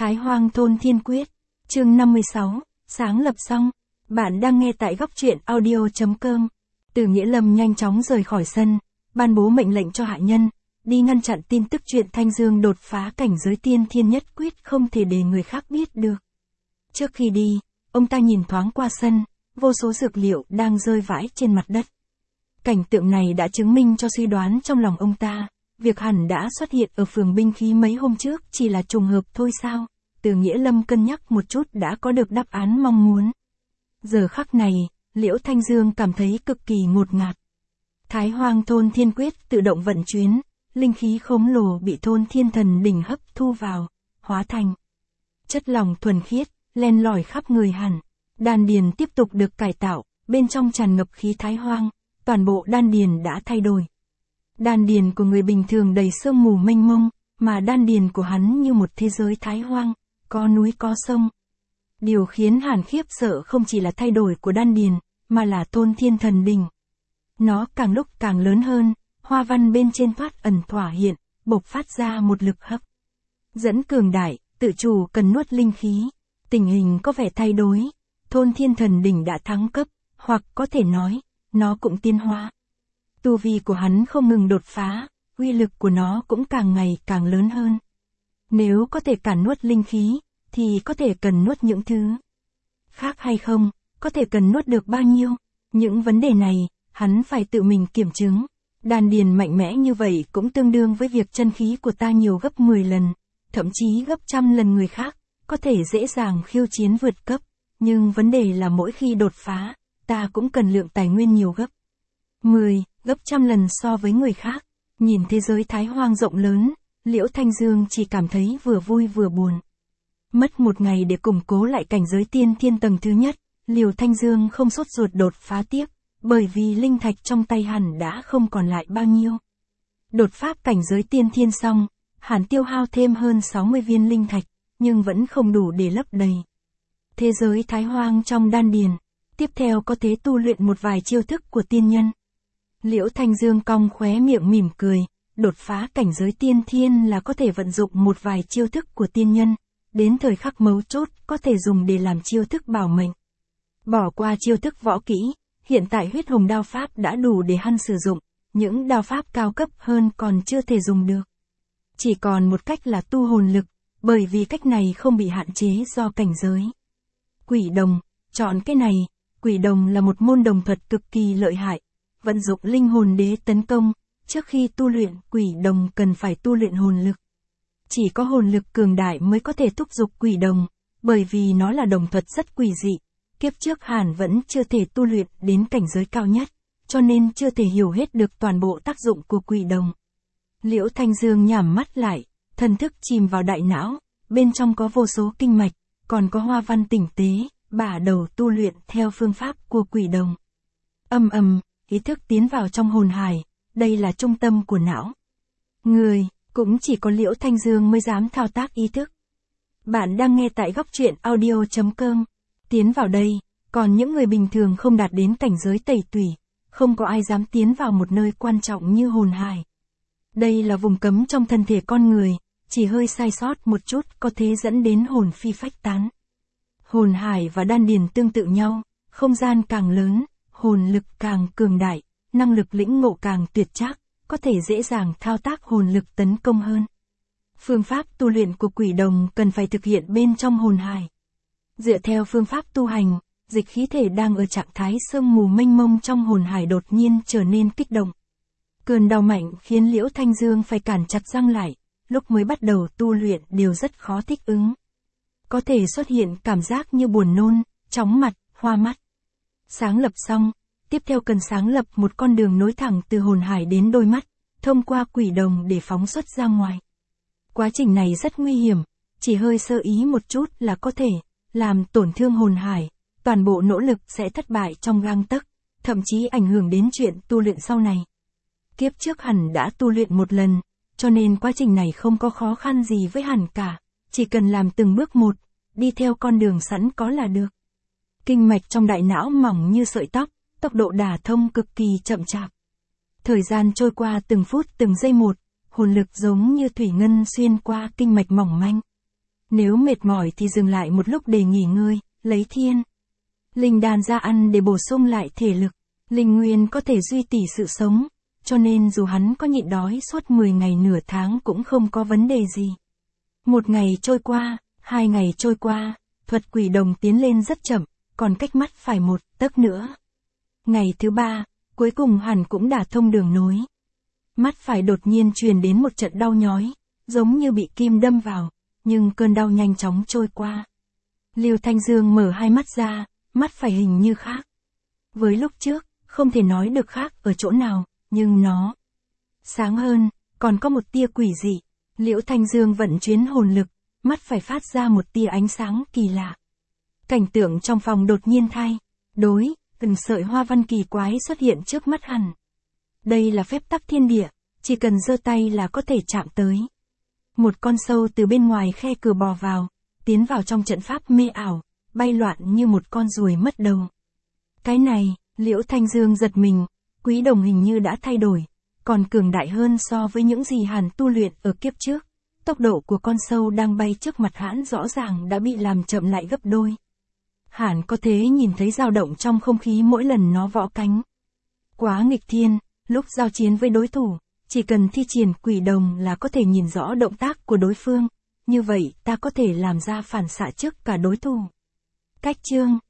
Thái Hoang Thôn Thiên Quyết, chương 56, sáng lập xong. Bạn đang nghe tại góc truyện audio.com. Từ Nghĩa Lâm nhanh chóng rời khỏi sân, ban bố mệnh lệnh cho hạ nhân, đi ngăn chặn tin tức chuyện Thanh Dương đột phá cảnh giới tiên thiên nhất quyết không thể để người khác biết được. Trước khi đi, ông ta nhìn thoáng qua sân, vô số dược liệu đang rơi vãi trên mặt đất. Cảnh tượng này đã chứng minh cho suy đoán trong lòng ông ta, việc hắn đã xuất hiện ở phường binh khí mấy hôm trước chỉ là trùng hợp thôi sao. Từ Nghĩa Lâm cân nhắc một chút đã có được đáp án mong muốn. Giờ khắc này, Liễu Thanh Dương cảm thấy cực kỳ ngột ngạt. Thái Hoang Thôn Thiên Quyết tự động vận chuyển, linh khí khổng lồ bị Thôn Thiên Thần Đỉnh hấp thu vào, hóa thành chất lỏng thuần khiết, len lỏi khắp người hắn. Đan điền tiếp tục được cải tạo, bên trong tràn ngập khí Thái Hoang, toàn bộ đan điền đã thay đổi. Đan điền của người bình thường đầy sương mù mênh mông, mà đan điền của hắn như một thế giới Thái Hoang, có núi có sông. Điều khiến hắn khiếp sợ không chỉ là thay đổi của đan điền, mà là Thôn Thiên Thần Đỉnh. Nó càng lúc càng lớn hơn, hoa văn bên trên thoát ẩn tỏa hiện, bộc phát ra một lực hấp dẫn cường đại, tự chủ cần nuốt linh khí. Tình hình có vẻ thay đổi, Thôn Thiên Thần Đỉnh đã thăng cấp, hoặc có thể nói, nó cũng tiến hóa. Tu vi của hắn không ngừng đột phá, uy lực của nó cũng càng ngày càng lớn hơn. Nếu có thể cản nuốt linh khí, thì có thể cần nuốt những thứ khác hay không, có thể cần nuốt được bao nhiêu. Những vấn đề này, hắn phải tự mình kiểm chứng. Đan điền mạnh mẽ như vậy cũng tương đương với việc chân khí của ta nhiều gấp 10 lần, thậm chí gấp trăm lần người khác, có thể dễ dàng khiêu chiến vượt cấp. Nhưng vấn đề là mỗi khi đột phá, ta cũng cần lượng tài nguyên nhiều gấp 10, gấp trăm lần so với người khác. Nhìn thế giới Thái Hoang rộng lớn, Liễu Thanh Dương chỉ cảm thấy vừa vui vừa buồn. Mất một ngày để củng cố lại cảnh giới tiên thiên tầng thứ nhất, Liễu Thanh Dương không sốt ruột đột phá tiếp, bởi vì linh thạch trong tay hắn đã không còn lại bao nhiêu. Đột phá cảnh giới tiên thiên xong, hắn tiêu hao thêm hơn 60 viên linh thạch, nhưng vẫn không đủ để lấp đầy thế giới Thái Hoang trong đan điền. Tiếp theo có thể tu luyện một vài chiêu thức của tiên nhân. Liễu Thanh Dương cong khóe miệng mỉm cười, đột phá cảnh giới tiên thiên là có thể vận dụng một vài chiêu thức của tiên nhân, đến thời khắc mấu chốt có thể dùng để làm chiêu thức bảo mệnh. Bỏ qua chiêu thức võ kỹ, hiện tại huyết hồng đao pháp đã đủ để hắn sử dụng, những đao pháp cao cấp hơn còn chưa thể dùng được. Chỉ còn một cách là tu hồn lực, bởi vì cách này không bị hạn chế do cảnh giới. Quỷ đồng, chọn cái này. Quỷ đồng là một môn đồng thuật cực kỳ lợi hại, vận dụng linh hồn đế tấn công. Trước khi tu luyện quỷ đồng cần phải tu luyện hồn lực. Chỉ có hồn lực cường đại mới có thể thúc giục quỷ đồng, bởi vì nó là đồng thuật rất quỷ dị. Kiếp trước hắn vẫn chưa thể tu luyện đến cảnh giới cao nhất, cho nên chưa thể hiểu hết được toàn bộ tác dụng của quỷ đồng. Liễu Thanh Dương nhắm mắt lại, thần thức chìm vào đại não, bên trong có vô số kinh mạch, còn có hoa văn tinh tế. Bả đầu tu luyện theo phương pháp của quỷ đồng. Ý thức tiến vào trong hồn hải, đây là trung tâm của não. Người, cũng chỉ có Liễu Thanh Dương mới dám thao tác ý thức. Bạn đang nghe tại góc truyện audio.com. Tiến vào đây, còn những người bình thường không đạt đến cảnh giới tẩy tủy, không có ai dám tiến vào một nơi quan trọng như hồn hải. Đây là vùng cấm trong thân thể con người, chỉ hơi sai sót một chút có thể dẫn đến hồn phi phách tán. Hồn hải và đan điền tương tự nhau, không gian càng lớn, hồn lực càng cường đại, năng lực lĩnh ngộ càng tuyệt trác, có thể dễ dàng thao tác hồn lực tấn công hơn. Phương pháp tu luyện của quỷ đồng cần phải thực hiện bên trong hồn hải. Dựa theo phương pháp tu hành, dịch khí thể đang ở trạng thái sương mù mênh mông trong hồn hải đột nhiên trở nên kích động. Cơn đau mạnh khiến Liễu Thanh Dương phải cản chặt răng lại, lúc mới bắt đầu tu luyện đều rất khó thích ứng. Có thể xuất hiện cảm giác như buồn nôn, chóng mặt, hoa mắt. Sáng lập xong, tiếp theo cần sáng lập một con đường nối thẳng từ hồn hải đến đôi mắt, thông qua quỷ đồng để phóng xuất ra ngoài. Quá trình này rất nguy hiểm, chỉ hơi sơ ý một chút là có thể làm tổn thương hồn hải, toàn bộ nỗ lực sẽ thất bại trong gang tấc, thậm chí ảnh hưởng đến chuyện tu luyện sau này. Kiếp trước hắn đã tu luyện một lần, cho nên quá trình này không có khó khăn gì với hắn cả. Chỉ cần làm từng bước một, đi theo con đường sẵn có là được. Kinh mạch trong đại não mỏng như sợi tóc, tốc độ đả thông cực kỳ chậm chạp. Thời gian trôi qua từng phút từng giây một, hồn lực giống như thủy ngân xuyên qua kinh mạch mỏng manh. Nếu mệt mỏi thì dừng lại một lúc để nghỉ ngơi, lấy thiên linh đan ra ăn để bổ sung lại thể lực. Linh nguyên có thể duy trì sự sống, cho nên dù hắn có nhịn đói suốt 10 ngày nửa tháng cũng không có vấn đề gì. Một ngày trôi qua, 2 ngày trôi qua, thuật quỷ đồng tiến lên rất chậm, còn cách mắt phải 1 tấc nữa. Ngày thứ 3, cuối cùng hẳn cũng đả thông đường nối. Mắt phải đột nhiên truyền đến một trận đau nhói, giống như bị kim đâm vào, nhưng cơn đau nhanh chóng trôi qua. Lưu Thanh Dương mở hai mắt ra, mắt phải hình như khác. Với lúc trước, không thể nói được khác ở chỗ nào, nhưng nó sáng hơn, còn có một tia quỷ dị. Liễu Thanh Dương vận chuyển hồn lực, mắt phải phát ra một tia ánh sáng kỳ lạ. Cảnh tượng trong phòng đột nhiên thay đổi, từng sợi hoa văn kỳ quái xuất hiện trước mắt hắn. Đây là phép tắc thiên địa, chỉ cần giơ tay là có thể chạm tới. Một con sâu từ bên ngoài khe cửa bò vào, tiến vào trong trận pháp mê ảo, bay loạn như một con ruồi mất đầu. Cái này, Liễu Thanh Dương giật mình, quý đồng hình như đã thay đổi, còn cường đại hơn so với những gì hắn tu luyện ở kiếp trước. Tốc độ của con sâu đang bay trước mặt hắn rõ ràng đã bị làm chậm lại gấp đôi. Hắn có thể nhìn thấy dao động trong không khí mỗi lần nó võ cánh. Quá nghịch thiên, lúc giao chiến với đối thủ, chỉ cần thi triển quỷ đồng là có thể nhìn rõ động tác của đối phương, như vậy ta có thể làm ra phản xạ trước cả đối thủ. Cách chương